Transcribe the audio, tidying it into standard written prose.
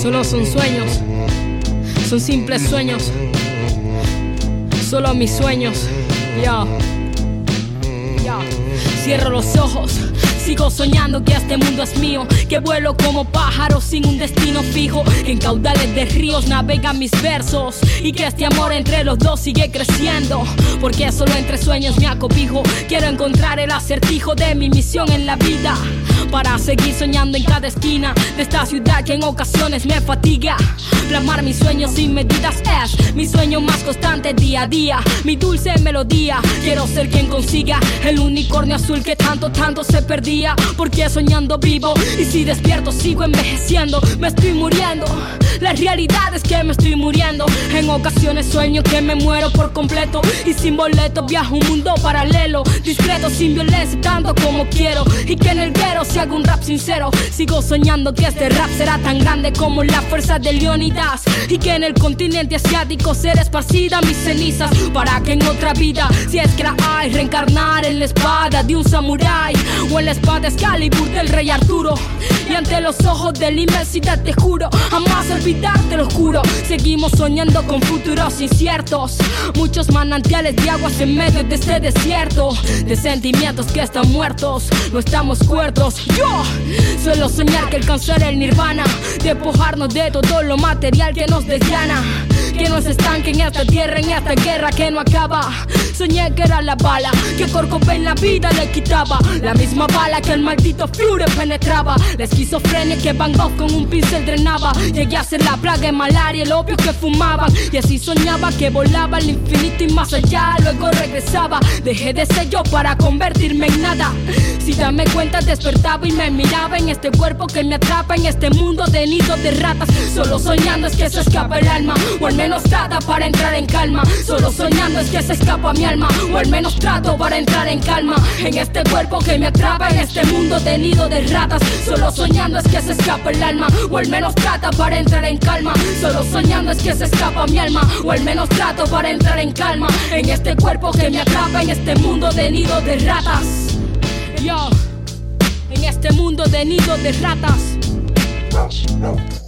Solo son sueños, son simples sueños. Solo mis sueños. Yo. Cierro los ojos, sigo soñando que este mundo es mío, que vuelo como pájaro sin un destino fijo, que en caudales de ríos navegan mis versos y que este amor entre los dos sigue creciendo, porque solo entre sueños me acobijo. Quiero encontrar el acertijo de mi misión en la vida, para seguir soñando en cada esquina de esta ciudad que en ocasiones me fatiga. Plasmar mis sueños sin medidas es mi sueño más constante día a día, mi dulce melodía. Quiero ser quien consiga el unicornio azul que tanto se perdía, porque soñando vivo y si despierto sigo envejeciendo. Me estoy muriendo, la realidad es que me estoy muriendo. En ocasiones sueño que me muero por completo y sin boleto viajo un mundo paralelo, discreto, sin violencia, tanto como quiero, y que en el guero se haga un rap sincero. Sigo soñando que este rap será tan grande como la fuerza de Leonidas, y que en el continente asiático será esparcida mis cenizas, para que en otra vida, si es que la hay, reencarnar en la espada de un samurái o en la espada Excalibur del rey Arturo. Y ante los ojos de la inmensidad te juro jamás olvidarte, lo juro. Seguimos soñando con futuros inciertos, muchos manantiales de aguas en medio de este desierto, de sentimientos que están muertos, no estamos cuerdos. Yo suelo soñar que alcanzar el nirvana, despojarnos de todo lo material que nos desgana, que no se estanque en esta tierra, en esta guerra que no acaba. Soñé que era la bala que Kurt Cobain la vida le quitaba, la misma bala que el maldito Führer penetraba, la esquizofrenia que Van Gogh con un pincel drenaba. Llegué a ser la plaga de malaria, el opio que fumaban, y así soñaba que volaba al infinito y más allá, luego regresaba. Dejé de ser yo para convertirme en nada. Si dame cuenta despertaba y me miraba en este cuerpo que me atrapa, en este mundo de nidos de ratas. Solo soñando es que se escapa el alma, o al menos trata para entrar en calma. Solo soñando es que se escapa mi alma, o al menos trato para entrar en calma. En este cuerpo que me atrapa, en este mundo de nido de ratas. Solo soñando es que se escapa el alma, o al menos trata para entrar en calma. Solo soñando es que se escapa mi alma, o al menos trato para entrar en calma. En este cuerpo que me atrapa, en este mundo de nido de ratas. Yo, en este mundo de nido de ratas.